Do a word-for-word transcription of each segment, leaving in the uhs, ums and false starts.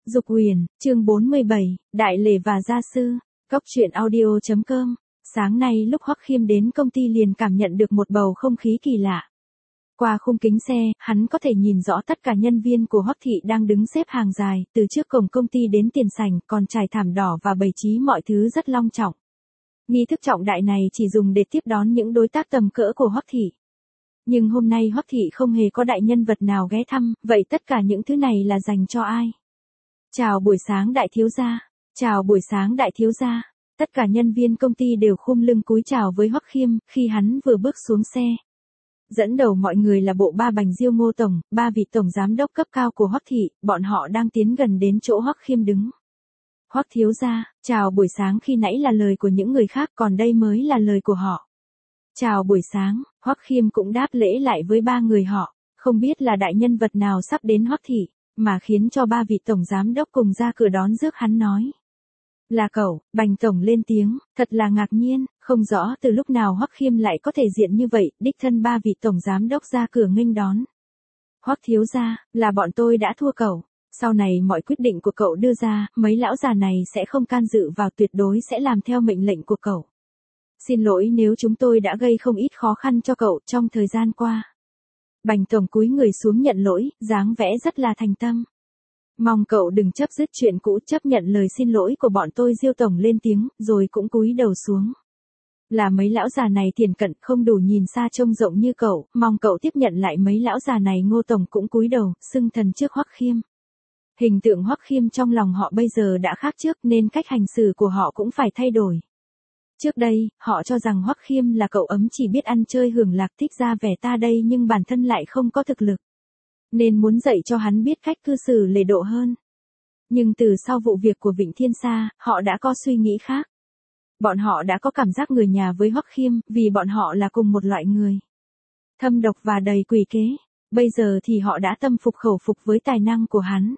Dục Huyền, chương bốn mươi bảy, Đại Lễ và Gia Sư, Cốc truyện audio chấm com. Sáng nay lúc Hoắc Khiêm đến công ty liền cảm nhận được một bầu không khí kỳ lạ. Qua khung kính xe, hắn có thể nhìn rõ tất cả nhân viên của Hoắc thị đang đứng xếp hàng dài, từ trước cổng công ty đến tiền sảnh, còn trải thảm đỏ và bày trí mọi thứ rất long trọng. Nghi thức trọng đại này chỉ dùng để tiếp đón những đối tác tầm cỡ của Hoắc thị. Nhưng hôm nay Hoắc thị không hề có đại nhân vật nào ghé thăm, vậy tất cả những thứ này là dành cho ai? Chào buổi sáng đại thiếu gia, chào buổi sáng đại thiếu gia. Tất cả nhân viên công ty đều khum lưng cúi chào với Hoắc Khiêm, khi hắn vừa bước xuống xe. Dẫn đầu mọi người là bộ ba Bành Diêu Ngô Tổng, ba vị tổng giám đốc cấp cao của Hoắc thị, bọn họ đang tiến gần đến chỗ Hoắc Khiêm đứng. Hoắc thiếu gia, chào buổi sáng, khi nãy là lời của những người khác, còn đây mới là lời của họ. Chào buổi sáng, Hoắc Khiêm cũng đáp lễ lại với ba người họ, không biết là đại nhân vật nào sắp đến Hoắc thị, mà khiến cho ba vị tổng giám đốc cùng ra cửa đón rước hắn nói. Là cậu, Bành Tổng lên tiếng, thật là ngạc nhiên, không rõ từ lúc nào Hoắc Khiêm lại có thể diện như vậy, đích thân ba vị tổng giám đốc ra cửa nghênh đón. Hoắc thiếu gia, là bọn tôi đã thua cậu, sau này mọi quyết định của cậu đưa ra, mấy lão già này sẽ không can dự vào, tuyệt đối sẽ làm theo mệnh lệnh của cậu. Xin lỗi nếu chúng tôi đã gây không ít khó khăn cho cậu trong thời gian qua. Bành Tổng cúi người xuống nhận lỗi, dáng vẻ rất là thành tâm. Mong cậu đừng chấp dứt chuyện cũ, chấp nhận lời xin lỗi của bọn tôi. Diêu Tổng lên tiếng, rồi cũng cúi đầu xuống. Là mấy lão già này thiền cận, không đủ nhìn xa trông rộng như cậu, mong cậu tiếp nhận lại mấy lão già này. Ngô Tổng cũng cúi đầu, xưng thần trước Hoắc Khiêm. Hình tượng Hoắc Khiêm trong lòng họ bây giờ đã khác trước, nên cách hành xử của họ cũng phải thay đổi. Trước đây, họ cho rằng Hoắc Khiêm là cậu ấm chỉ biết ăn chơi hưởng lạc, thích ra vẻ ta đây, nhưng bản thân lại không có thực lực. Nên muốn dạy cho hắn biết cách cư xử lễ độ hơn. Nhưng từ sau vụ việc của Vịnh Thiên Sa, họ đã có suy nghĩ khác. Bọn họ đã có cảm giác người nhà với Hoắc Khiêm, vì bọn họ là cùng một loại người. Thâm độc và đầy quỷ kế. Bây giờ thì họ đã tâm phục khẩu phục với tài năng của hắn.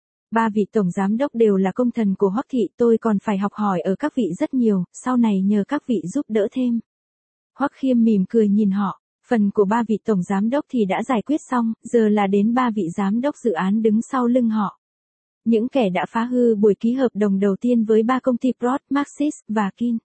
Ba vị tổng giám đốc đều là công thần của Hoắc thị, tôi còn phải học hỏi ở các vị rất nhiều, sau này nhờ các vị giúp đỡ thêm. Hoắc Khiêm mỉm cười nhìn họ, phần của ba vị tổng giám đốc thì đã giải quyết xong, giờ là đến ba vị giám đốc dự án đứng sau lưng họ. Những kẻ đã phá hư buổi ký hợp đồng đầu tiên với ba công ty Prod, Maxis và Kin.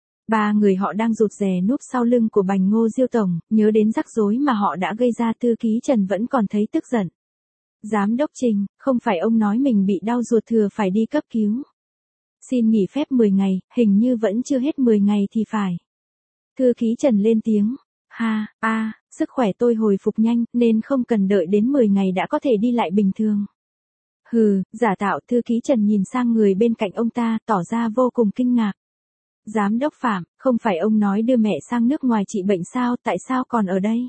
Ba người họ đang rụt rè núp sau lưng của Bành Ngô Diêu Tổng, nhớ đến rắc rối mà họ đã gây ra. Thư ký Trần vẫn còn thấy tức giận. Giám đốc Trình, không phải ông nói mình bị đau ruột thừa phải đi cấp cứu. Xin nghỉ phép mười ngày, hình như vẫn chưa hết mười ngày thì phải. Thư ký Trần lên tiếng. Ha, a, à, sức khỏe tôi hồi phục nhanh, nên không cần đợi đến mười ngày đã có thể đi lại bình thường. Hừ, giả tạo. Thư ký Trần nhìn sang người bên cạnh ông ta, tỏ ra vô cùng kinh ngạc. Giám đốc Phạm, không phải ông nói đưa mẹ sang nước ngoài trị bệnh sao, tại sao còn ở đây?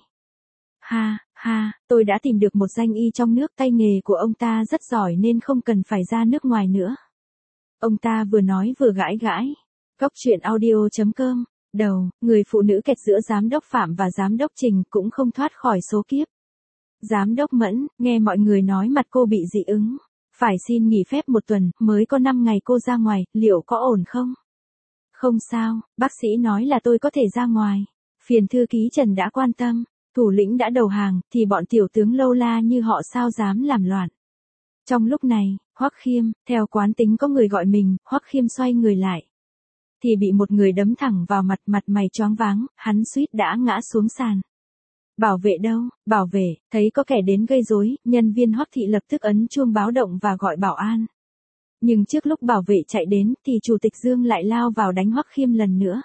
Ha, ha, tôi đã tìm được một danh y trong nước, tay nghề của ông ta rất giỏi nên không cần phải ra nước ngoài nữa. Ông ta vừa nói vừa gãi gãi. Cốc truyện audio chấm com. Đầu, người phụ nữ kẹt giữa giám đốc Phạm và giám đốc Trình cũng không thoát khỏi số kiếp. Giám đốc Mẫn, nghe mọi người nói mặt cô bị dị ứng. Phải xin nghỉ phép một tuần, mới có năm ngày cô ra ngoài, liệu có ổn không? Không sao, bác sĩ nói là tôi có thể ra ngoài. Phiền thư ký Trần đã quan tâm. Thủ lĩnh đã đầu hàng, thì bọn tiểu tướng lâu la như họ sao dám làm loạn. Trong lúc này, Hoắc Khiêm, theo quán tính có người gọi mình, Hoắc Khiêm xoay người lại. Thì bị một người đấm thẳng vào mặt, mặt mày choáng váng, hắn suýt đã ngã xuống sàn. Bảo vệ đâu, bảo vệ, thấy có kẻ đến gây rối, nhân viên Hoắc thị lập tức ấn chuông báo động và gọi bảo an. Nhưng trước lúc bảo vệ chạy đến, thì Chủ tịch Dương lại lao vào đánh Hoắc Khiêm lần nữa.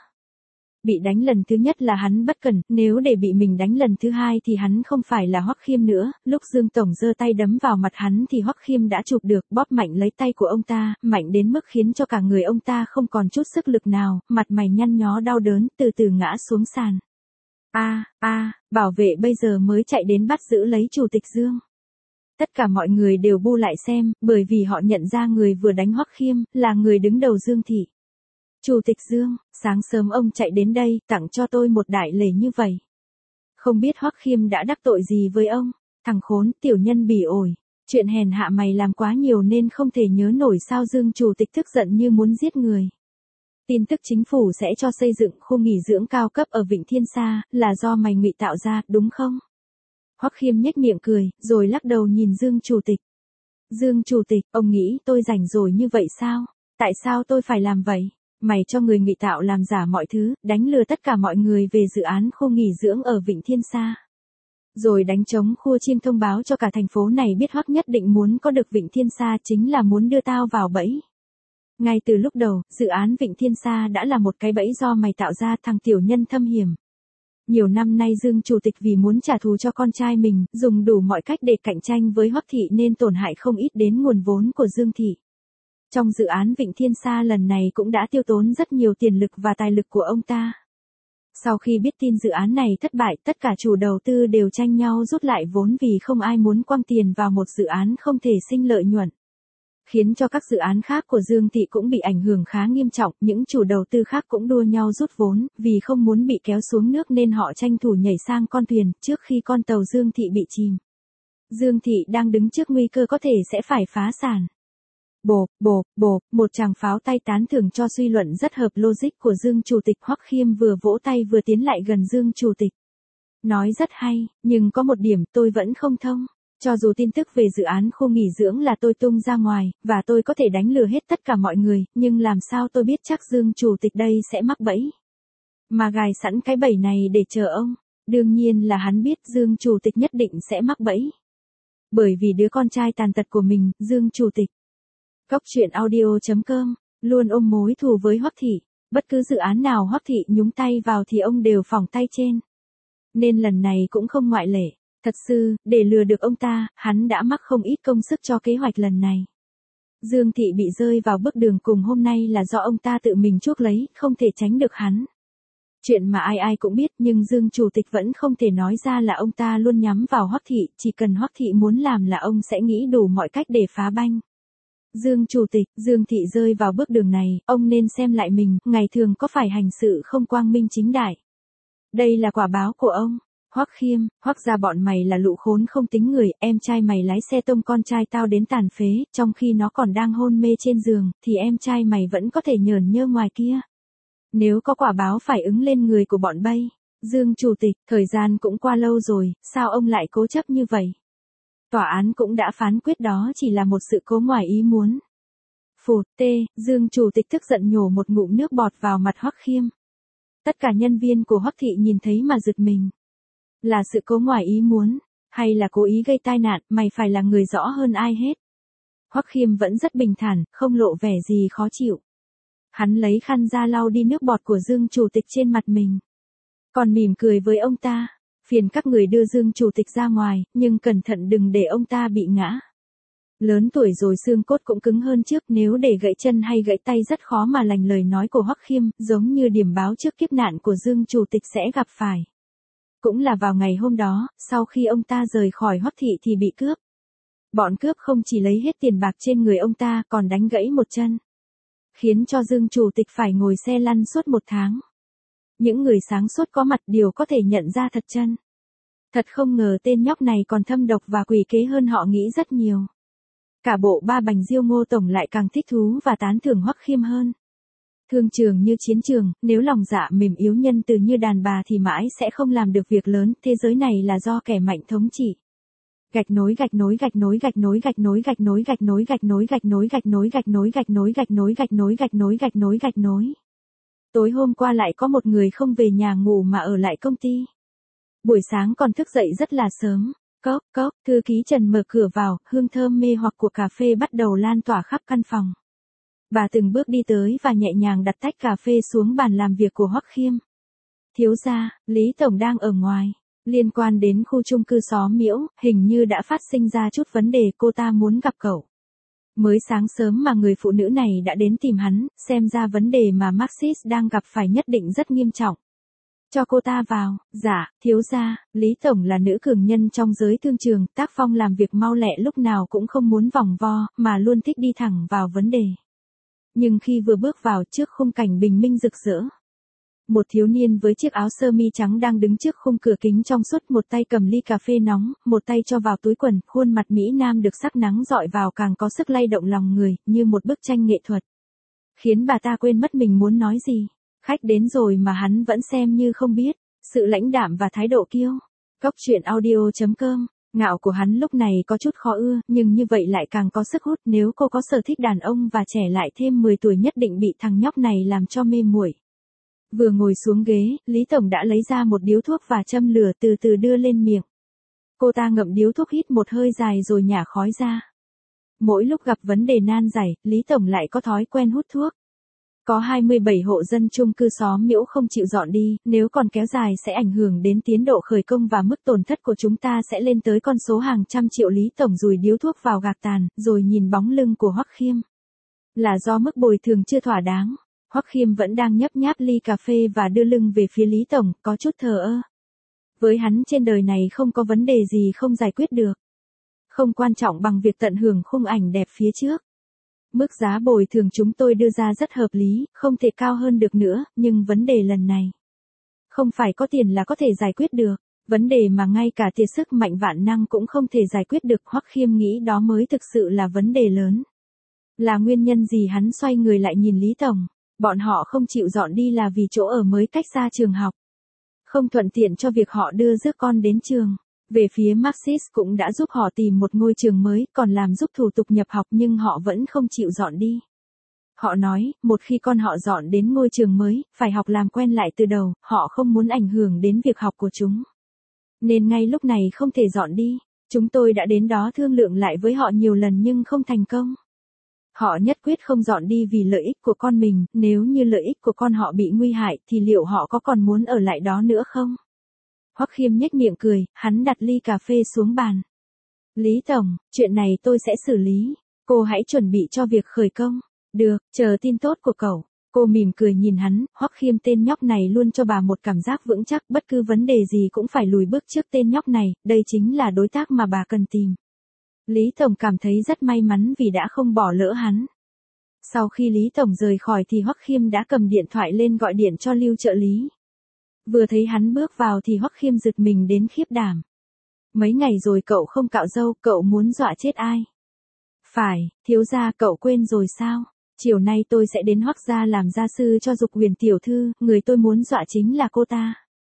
Bị đánh lần thứ nhất là hắn bất cẩn, nếu để bị mình đánh lần thứ hai thì hắn không phải là Hoắc Khiêm nữa. Lúc Dương Tổng giơ tay đấm vào mặt hắn thì Hoắc Khiêm đã chụp được, bóp mạnh lấy tay của ông ta, mạnh đến mức khiến cho cả người ông ta không còn chút sức lực nào, mặt mày nhăn nhó đau đớn, từ từ ngã xuống sàn. A, a, bảo vệ bây giờ mới chạy đến bắt giữ lấy Chủ tịch Dương. Tất cả mọi người đều bu lại xem, bởi vì họ nhận ra người vừa đánh Hoắc Khiêm là người đứng đầu Dương thị. Chủ tịch Dương, sáng sớm ông chạy đến đây, tặng cho tôi một đại lễ như vậy. Không biết Hoắc Khiêm đã đắc tội gì với ông? Thằng khốn, tiểu nhân bỉ ổi. Chuyện hèn hạ mày làm quá nhiều nên không thể nhớ nổi sao? Dương Chủ tịch tức giận như muốn giết người. Tin tức chính phủ sẽ cho xây dựng khu nghỉ dưỡng cao cấp ở Vịnh Thiên Sa, là do mày ngụy tạo ra, đúng không? Hoắc Khiêm nhếch miệng cười, rồi lắc đầu nhìn Dương Chủ tịch. Dương Chủ tịch, ông nghĩ tôi rảnh rồi như vậy sao? Tại sao tôi phải làm vậy? Mày cho người ngụy tạo làm giả mọi thứ, đánh lừa tất cả mọi người về dự án khu nghỉ dưỡng ở Vịnh Thiên Sa. Rồi đánh trống khua chiêng thông báo cho cả thành phố này biết Hoắc nhất định muốn có được Vịnh Thiên Sa chính là muốn đưa tao vào bẫy. Ngay từ lúc đầu, dự án Vịnh Thiên Sa đã là một cái bẫy do mày tạo ra, thằng tiểu nhân thâm hiểm. Nhiều năm nay Dương Chủ tịch vì muốn trả thù cho con trai mình, dùng đủ mọi cách để cạnh tranh với Hoắc thị nên tổn hại không ít đến nguồn vốn của Dương thị. Trong dự án Vịnh Thiên Sa lần này cũng đã tiêu tốn rất nhiều tiền lực và tài lực của ông ta. Sau khi biết tin dự án này thất bại, tất cả chủ đầu tư đều tranh nhau rút lại vốn vì không ai muốn quăng tiền vào một dự án không thể sinh lợi nhuận. Khiến cho các dự án khác của Dương thị cũng bị ảnh hưởng khá nghiêm trọng, những chủ đầu tư khác cũng đua nhau rút vốn, vì không muốn bị kéo xuống nước nên họ tranh thủ nhảy sang con thuyền, trước khi con tàu Dương thị bị chìm. Dương thị đang đứng trước nguy cơ có thể sẽ phải phá sản. Bộp, bộp, bộp, một tràng pháo tay tán thưởng cho suy luận rất hợp logic của Dương Chủ tịch. Hoắc Khiêm vừa vỗ tay vừa tiến lại gần Dương Chủ tịch. Nói rất hay, nhưng có một điểm tôi vẫn không thông. Cho dù tin tức về dự án khu nghỉ dưỡng là tôi tung ra ngoài, và tôi có thể đánh lừa hết tất cả mọi người, nhưng làm sao tôi biết chắc Dương Chủ tịch đây sẽ mắc bẫy. Mà gài sẵn cái bẫy này để chờ ông. Đương nhiên là hắn biết Dương Chủ tịch nhất định sẽ mắc bẫy. Bởi vì đứa con trai tàn tật của mình, Dương Chủ tịch. Cóc truyện audio chấm com, luôn ôm mối thù với Hoắc thị, bất cứ dự án nào Hoắc thị nhúng tay vào thì ông đều phỏng tay trên. Nên lần này cũng không ngoại lệ. Thật sự, để lừa được ông ta, hắn đã mắc không ít công sức cho kế hoạch lần này. Dương thị bị rơi vào bước đường cùng hôm nay là do ông ta tự mình chuốc lấy, không thể tránh được hắn. Chuyện mà ai ai cũng biết nhưng Dương Chủ tịch vẫn không thể nói ra là ông ta luôn nhắm vào Hoắc thị, chỉ cần Hoắc thị muốn làm là ông sẽ nghĩ đủ mọi cách để phá banh. Dương Chủ tịch, Dương thị rơi vào bước đường này, ông nên xem lại mình, ngày thường có phải hành sự không quang minh chính đại. Đây là quả báo của ông. Hoắc Khiêm, Hoắc gia bọn mày là lũ khốn không tính người, em trai mày lái xe tông con trai tao đến tàn phế, trong khi nó còn đang hôn mê trên giường, thì em trai mày vẫn có thể nhởn nhơ ngoài kia. Nếu có quả báo phải ứng lên người của bọn bay. Dương Chủ tịch, thời gian cũng qua lâu rồi, sao ông lại cố chấp như vậy? Tòa án cũng đã phán quyết đó chỉ là một sự cố ngoài ý muốn. Phụt tê, Dương Chủ tịch tức giận nhổ một ngụm nước bọt vào mặt Hoắc Khiêm. Tất cả nhân viên của Hoắc thị nhìn thấy mà giật mình. Là sự cố ngoài ý muốn, hay là cố ý gây tai nạn, mày phải là người rõ hơn ai hết. Hoắc Khiêm vẫn rất bình thản, không lộ vẻ gì khó chịu. Hắn lấy khăn ra lau đi nước bọt của Dương Chủ tịch trên mặt mình. Còn mỉm cười với ông ta, phiền các người đưa Dương Chủ tịch ra ngoài, nhưng cẩn thận đừng để ông ta bị ngã. Lớn tuổi rồi xương cốt cũng cứng hơn trước, nếu để gãy chân hay gãy tay rất khó mà lành lời nói của Hoắc Khiêm, giống như điểm báo trước kiếp nạn của Dương Chủ tịch sẽ gặp phải. Cũng là vào ngày hôm đó, sau khi ông ta rời khỏi Hoắc thị thì bị cướp. Bọn cướp không chỉ lấy hết tiền bạc trên người ông ta còn đánh gãy một chân. Khiến cho Dương Chủ tịch phải ngồi xe lăn suốt một tháng. Những người sáng suốt có mặt đều có thể nhận ra thật chân. Thật không ngờ tên nhóc này còn thâm độc và quỷ kế hơn họ nghĩ rất nhiều. Cả bộ ba bành Diêu Ngô Tổng lại càng thích thú và tán thưởng Hoắc Khiêm hơn. Thương trường như chiến trường, nếu lòng dạ mềm yếu nhân từ như đàn bà thì mãi sẽ không làm được việc lớn, thế giới này là do kẻ mạnh thống trị. Gạch nối gạch nối gạch nối gạch nối gạch nối gạch nối gạch nối gạch nối gạch nối gạch nối gạch nối gạch nối gạch nối gạch nối gạch nối gạch nối gạch nối. Tối hôm qua lại có một người không về nhà ngủ mà ở lại công ty. Buổi sáng còn thức dậy rất là sớm. Cốc cốc, thư ký Trần mở cửa vào, hương thơm mê hoặc của cà phê bắt đầu lan tỏa khắp căn phòng. Bà từng bước đi tới và nhẹ nhàng đặt tách cà phê xuống bàn làm việc của Hoắc Khiêm. Thiếu gia, Lý Tổng đang ở ngoài. Liên quan đến khu chung cư Xó Miễu, hình như đã phát sinh ra chút vấn đề, cô ta muốn gặp cậu. Mới sáng sớm mà người phụ nữ này đã đến tìm hắn, xem ra vấn đề mà Maxis đang gặp phải nhất định rất nghiêm trọng. Cho cô ta vào. Dạ, thiếu gia, Lý Tổng là nữ cường nhân trong giới thương trường, tác phong làm việc mau lẹ, lúc nào cũng không muốn vòng vo, mà luôn thích đi thẳng vào vấn đề. Nhưng khi vừa bước vào trước khung cảnh bình minh rực rỡ, một thiếu niên với chiếc áo sơ mi trắng đang đứng trước khung cửa kính trong suốt, một tay cầm ly cà phê nóng, một tay cho vào túi quần, khuôn mặt Mỹ Nam được sắc nắng dọi vào càng có sức lay động lòng người, như một bức tranh nghệ thuật. Khiến bà ta quên mất mình muốn nói gì. Khách đến rồi mà hắn vẫn xem như không biết. Sự lãnh đạm và thái độ kiêu. Cóc truyện audio chấm com Ngạo của hắn lúc này có chút khó ưa, nhưng như vậy lại càng có sức hút, nếu cô có sở thích đàn ông và trẻ lại thêm mười tuổi nhất định bị thằng nhóc này làm cho mê muội. Vừa ngồi xuống ghế, Lý Tổng đã lấy ra một điếu thuốc và châm lửa từ từ đưa lên miệng. Cô ta ngậm điếu thuốc hít một hơi dài rồi nhả khói ra. Mỗi lúc gặp vấn đề nan giải, Lý Tổng lại có thói quen hút thuốc. Có hai mươi bảy hộ dân chung cư xóm Miễu không chịu dọn đi, nếu còn kéo dài sẽ ảnh hưởng đến tiến độ khởi công và mức tổn thất của chúng ta sẽ lên tới con số hàng trăm triệu. Lý Tổng dùi điếu thuốc vào gạc tàn, rồi nhìn bóng lưng của Hoắc Khiêm. Là do mức bồi thường chưa thỏa đáng. Hoắc Khiêm vẫn đang nhấp nháp ly cà phê và đưa lưng về phía Lý Tổng, có chút thờ ơ. Với hắn trên đời này không có vấn đề gì không giải quyết được. Không quan trọng bằng việc tận hưởng khung ảnh đẹp phía trước. Mức giá bồi thường chúng tôi đưa ra rất hợp lý, không thể cao hơn được nữa, nhưng vấn đề lần này không phải có tiền là có thể giải quyết được, vấn đề mà ngay cả tiền sức mạnh vạn năng cũng không thể giải quyết được. Hoắc Khiêm nghĩ đó mới thực sự là vấn đề lớn. Là nguyên nhân gì? Hắn xoay người lại nhìn Lý Tổng. Bọn họ không chịu dọn đi là vì chỗ ở mới cách xa trường học, không thuận tiện cho việc họ đưa rước con đến trường. Về phía Maxis cũng đã giúp họ tìm một ngôi trường mới, còn làm giúp thủ tục nhập học, nhưng họ vẫn không chịu dọn đi. Họ nói, một khi con họ dọn đến ngôi trường mới, phải học làm quen lại từ đầu, họ không muốn ảnh hưởng đến việc học của chúng. Nên ngay lúc này không thể dọn đi. Chúng tôi đã đến đó thương lượng lại với họ nhiều lần nhưng không thành công. Họ nhất quyết không dọn đi vì lợi ích của con mình, nếu như lợi ích của con họ bị nguy hại thì liệu họ có còn muốn ở lại đó nữa không? Hoắc Khiêm nhếch miệng cười, hắn đặt ly cà phê xuống bàn. Lý Tổng, chuyện này tôi sẽ xử lý. Cô hãy chuẩn bị cho việc khởi công. Được, chờ tin tốt của cậu. Cô mỉm cười nhìn hắn, Hoắc Khiêm tên nhóc này luôn cho bà một cảm giác vững chắc, bất cứ vấn đề gì cũng phải lùi bước trước tên nhóc này, đây chính là đối tác mà bà cần tìm. Lý Tổng cảm thấy rất may mắn vì đã không bỏ lỡ hắn. Sau khi Lý Tổng rời khỏi thì Hoắc Khiêm đã cầm điện thoại lên gọi điện cho Lưu trợ lý. Vừa thấy hắn bước vào thì Hoắc Khiêm giật mình đến khiếp đảm. Mấy ngày rồi cậu không cạo râu, cậu muốn dọa chết ai? Phải, thiếu gia, cậu quên rồi sao? Chiều nay tôi sẽ đến Hoắc gia làm gia sư cho Dục Huyền tiểu thư, người tôi muốn dọa chính là cô ta.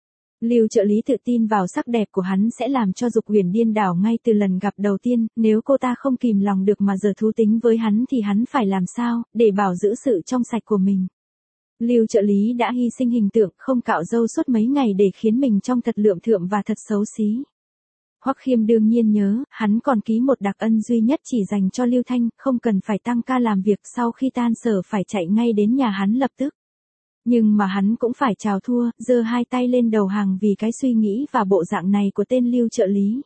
Lưu trợ lý tự tin vào sắc đẹp của hắn sẽ làm cho Dục Huyền điên đảo ngay từ lần gặp đầu tiên, nếu cô ta không kìm lòng được mà giở thú tính với hắn thì hắn phải làm sao, để bảo giữ sự trong sạch của mình. Lưu trợ lý đã hy sinh hình tượng, không cạo râu suốt mấy ngày để khiến mình trông thật lượm thượm và thật xấu xí. Hoắc Khiêm đương nhiên nhớ, hắn còn ký một đặc ân duy nhất chỉ dành cho Lưu Thanh, không cần phải tăng ca làm việc, sau khi tan sở phải chạy ngay đến nhà hắn lập tức. Nhưng mà hắn cũng phải chào thua, giơ hai tay lên đầu hàng vì cái suy nghĩ và bộ dạng này của tên Lưu trợ lý.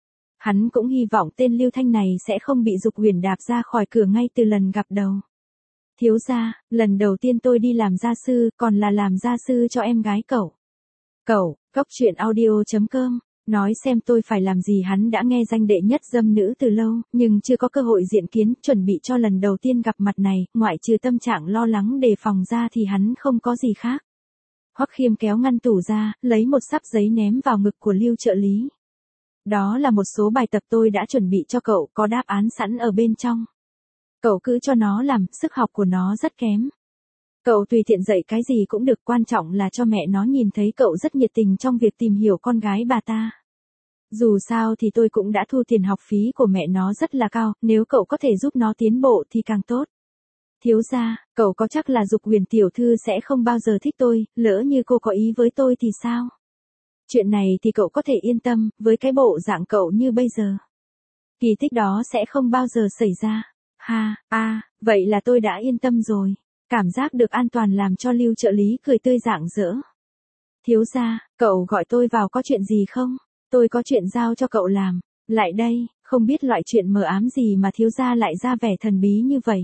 Hắn cũng hy vọng tên Lưu Thanh này sẽ không bị Dục Huyền đạp ra khỏi cửa ngay từ lần gặp đầu. Thiếu gia, lần đầu tiên tôi đi làm gia sư, còn là làm gia sư cho em gái cậu. Cậu, Cốc Truyện Audio chấm com, nói xem tôi phải làm gì. Hắn đã nghe danh đệ nhất dâm nữ từ lâu, nhưng chưa có cơ hội diện kiến, chuẩn bị cho lần đầu tiên gặp mặt này, ngoại trừ tâm trạng lo lắng đề phòng ra thì hắn không có gì khác. Hoắc Khiêm kéo ngăn tủ ra, lấy một sắp giấy ném vào ngực của Lưu trợ lý. Đó là một số bài tập tôi đã chuẩn bị cho cậu, có đáp án sẵn ở bên trong. Cậu cứ cho nó làm, sức học của nó rất kém. Cậu tùy tiện dạy cái gì cũng được, quan trọng là cho mẹ nó nhìn thấy cậu rất nhiệt tình trong việc tìm hiểu con gái bà ta. Dù sao thì tôi cũng đã thu tiền học phí của mẹ nó rất là cao, nếu cậu có thể giúp nó tiến bộ thì càng tốt. Thiếu gia, cậu có chắc là Dục Huyền tiểu thư sẽ không bao giờ thích tôi, lỡ như cô có ý với tôi thì sao? Chuyện này thì cậu có thể yên tâm, với cái bộ dạng cậu như bây giờ, kỳ tích đó sẽ không bao giờ xảy ra. Ha, a, à, vậy là tôi đã yên tâm rồi. Cảm giác được an toàn làm cho Lưu trợ lý cười tươi rạng rỡ. Thiếu gia, cậu gọi tôi vào có chuyện gì không? Tôi có chuyện giao cho cậu làm. Lại đây, không biết loại chuyện mờ ám gì mà thiếu gia lại ra vẻ thần bí như vậy.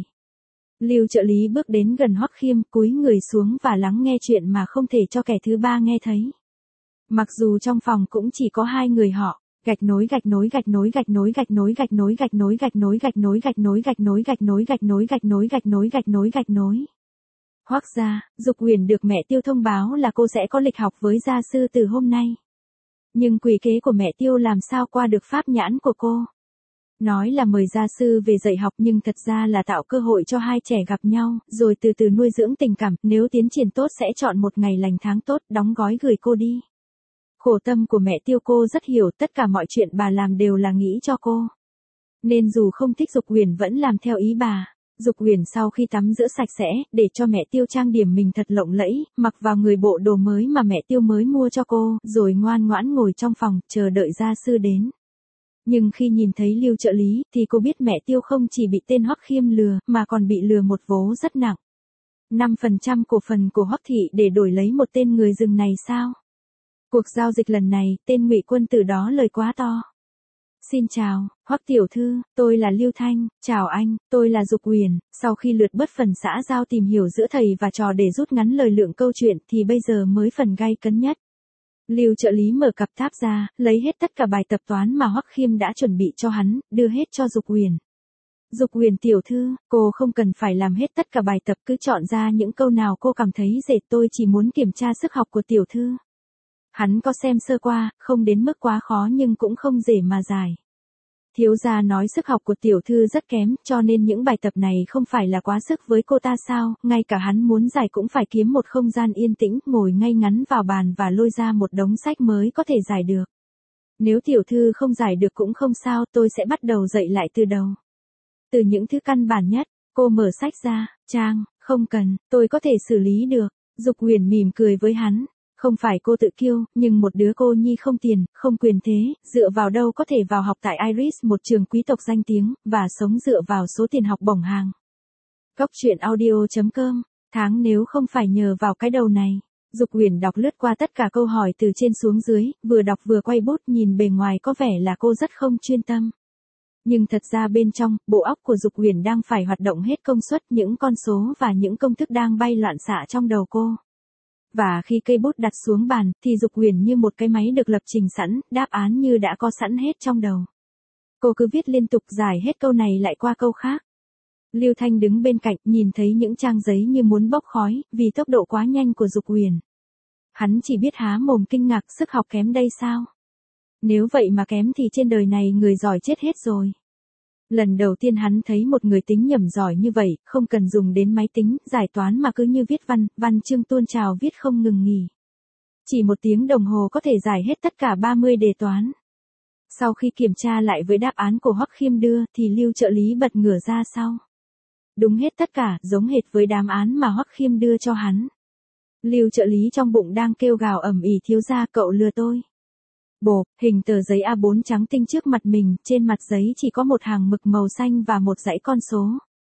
Lưu trợ lý bước đến gần Hoắc Khiêm, cúi người xuống và lắng nghe chuyện mà không thể cho kẻ thứ ba nghe thấy. Mặc dù trong phòng cũng chỉ có hai người họ. Gạch nối gạch nối gạch nối gạch nối gạch nối gạch nối gạch nối gạch nối gạch nối gạch nối gạch nối gạch nối gạch nối gạch nối gạch nối gạch nối gạch nối. Hoắc gia, Dục Huyền được mẹ Tiêu thông báo là cô sẽ có lịch học với gia sư từ hôm nay. Nhưng quỷ kế của mẹ Tiêu làm sao qua được pháp nhãn của cô. Nói là mời gia sư về dạy học nhưng thật ra là tạo cơ hội cho hai trẻ gặp nhau, rồi từ từ nuôi dưỡng tình cảm, nếu tiến triển tốt sẽ chọn một ngày lành tháng tốt, đóng gói gửi cô đi. Khổ tâm của mẹ Tiêu cô rất hiểu, tất cả mọi chuyện bà làm đều là nghĩ cho cô. Nên dù không thích Dục Huyền vẫn làm theo ý bà. Dục Huyền sau khi tắm rửa sạch sẽ, để cho mẹ Tiêu trang điểm mình thật lộng lẫy, mặc vào người bộ đồ mới mà mẹ Tiêu mới mua cho cô, rồi ngoan ngoãn ngồi trong phòng, chờ đợi gia sư đến. Nhưng khi nhìn thấy Lưu trợ lý, thì cô biết mẹ Tiêu không chỉ bị tên Hoắc Khiêm lừa, mà còn bị lừa một vố rất nặng. năm phần trăm cổ phần của Hoắc thị để đổi lấy một tên người rừng này sao? Cuộc giao dịch lần này, tên Ngụy Quân từ đó lời quá to. Xin chào, Hoắc tiểu thư, tôi là Lưu Thanh, chào anh, tôi là Dục Huyền. Sau khi lượt bớt phần xã giao tìm hiểu giữa thầy và trò để rút ngắn lời lượng câu chuyện thì bây giờ mới phần gay cấn nhất. Lưu trợ lý mở cặp tháp ra, lấy hết tất cả bài tập toán mà Hoắc Khiêm đã chuẩn bị cho hắn, đưa hết cho Dục Huyền. Dục Huyền tiểu thư, cô không cần phải làm hết tất cả bài tập, cứ chọn ra những câu nào cô cảm thấy dễ, tôi chỉ muốn kiểm tra sức học của tiểu thư. Hắn có xem sơ qua, không đến mức quá khó nhưng cũng không dễ mà giải. Thiếu gia nói sức học của tiểu thư rất kém, cho nên những bài tập này không phải là quá sức với cô ta sao, ngay cả hắn muốn giải cũng phải kiếm một không gian yên tĩnh, ngồi ngay ngắn vào bàn và lôi ra một đống sách mới có thể giải được. Nếu tiểu thư không giải được cũng không sao, tôi sẽ bắt đầu dạy lại từ đầu. Từ những thứ căn bản nhất, cô mở sách ra, trang, không cần, tôi có thể xử lý được. Dục Huyền mỉm cười với hắn. Không phải cô tự kiêu, nhưng một đứa cô nhi không tiền, không quyền thế, dựa vào đâu có thể vào học tại Iris, một trường quý tộc danh tiếng, và sống dựa vào số tiền học bổng hàng. Cóc truyện audio chấm com, tháng nếu không phải nhờ vào cái đầu này. Dục Huyền đọc lướt qua tất cả câu hỏi từ trên xuống dưới, vừa đọc vừa quay bút, nhìn bề ngoài có vẻ là cô rất không chuyên tâm. Nhưng thật ra bên trong, bộ óc của Dục Huyền đang phải hoạt động hết công suất, những con số và những công thức đang bay loạn xạ trong đầu cô. Và khi cây bút đặt xuống bàn, thì Dục Huyền như một cái máy được lập trình sẵn, đáp án như đã có sẵn hết trong đầu. Cô cứ viết liên tục giải hết câu này lại qua câu khác. Lưu Thanh đứng bên cạnh, nhìn thấy những trang giấy như muốn bốc khói, vì tốc độ quá nhanh của Dục Huyền. Hắn chỉ biết há mồm kinh ngạc, sức học kém đây sao? Nếu vậy mà kém thì trên đời này người giỏi chết hết rồi. Lần đầu tiên hắn thấy một người tính nhẩm giỏi như vậy, không cần dùng đến máy tính, giải toán mà cứ như viết văn, văn chương tuôn trào viết không ngừng nghỉ. Chỉ một tiếng đồng hồ có thể giải hết tất cả ba mươi đề toán. Sau khi kiểm tra lại với đáp án của Hoắc Khiêm đưa, thì Lưu trợ lý bật ngửa ra sau. Đúng hết tất cả, giống hệt với đáp án mà Hoắc Khiêm đưa cho hắn. Lưu trợ lý trong bụng đang kêu gào ầm ĩ, thiếu gia cậu lừa tôi. Bộp, hình tờ giấy A bốn trắng tinh trước mặt mình, trên mặt giấy chỉ có một hàng mực màu xanh và một dãy con số.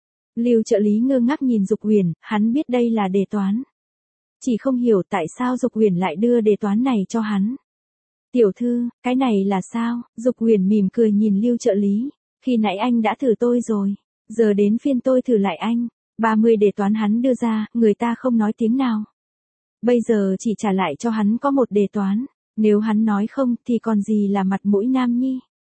Lưu trợ lý ngơ ngác nhìn Dục Huyền, hắn biết đây là đề toán. Chỉ không hiểu tại sao Dục Huyền lại đưa đề toán này cho hắn. Tiểu thư, cái này là sao? Dục Huyền mỉm cười nhìn Lưu trợ lý. Khi nãy anh đã thử tôi rồi. Giờ đến phiên tôi thử lại anh. ba mươi đề toán hắn đưa ra, người ta không nói tiếng nào. Bây giờ chỉ trả lại cho hắn có một đề toán. Nếu hắn nói không thì còn gì là mặt mũi nam nhi.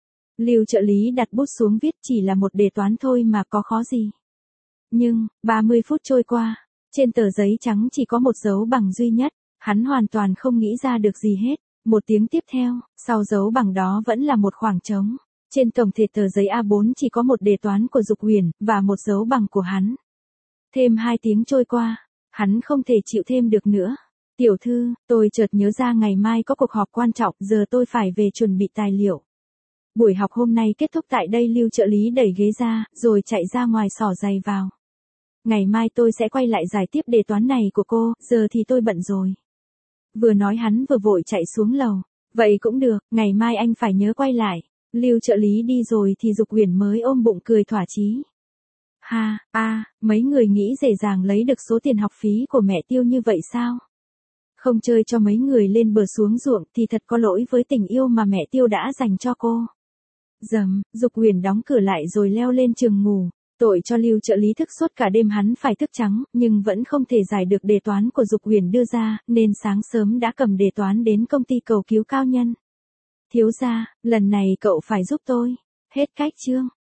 Lưu trợ lý đặt bút xuống viết chỉ là một đề toán thôi mà có khó gì. Nhưng, ba mươi phút trôi qua, trên tờ giấy trắng chỉ có một dấu bằng duy nhất, hắn hoàn toàn không nghĩ ra được gì hết. Một tiếng tiếp theo, sau dấu bằng đó vẫn là một khoảng trống. Trên tổng thể tờ giấy A bốn chỉ có một đề toán của Dục Huyền, và một dấu bằng của hắn. Thêm hai tiếng trôi qua, hắn không thể chịu thêm được nữa. Tiểu thư, tôi chợt nhớ ra ngày mai có cuộc họp quan trọng, giờ tôi phải về chuẩn bị tài liệu. Buổi học hôm nay kết thúc tại đây. Lưu trợ lý đẩy ghế ra, rồi chạy ra ngoài xỏ giày vào. Ngày mai tôi sẽ quay lại giải tiếp đề toán này của cô, giờ thì tôi bận rồi. Vừa nói hắn vừa vội chạy xuống lầu. Vậy cũng được, ngày mai anh phải nhớ quay lại. Lưu trợ lý đi rồi thì Dục Huyền mới ôm bụng cười thỏa chí. Ha, a, à, mấy người nghĩ dễ dàng lấy được số tiền học phí của mẹ Tiêu như vậy sao? Không chơi cho mấy người lên bờ xuống ruộng thì thật có lỗi với tình yêu mà mẹ Tiêu đã dành cho cô. Dầm, Dục Huyền đóng cửa lại rồi leo lên giường ngủ. Tội cho Lưu trợ lý thức suốt cả đêm, hắn phải thức trắng, nhưng vẫn không thể giải được đề toán của Dục Huyền đưa ra, nên sáng sớm đã cầm đề toán đến công ty cầu cứu cao nhân. Thiếu gia, lần này cậu phải giúp tôi. Hết cách chương.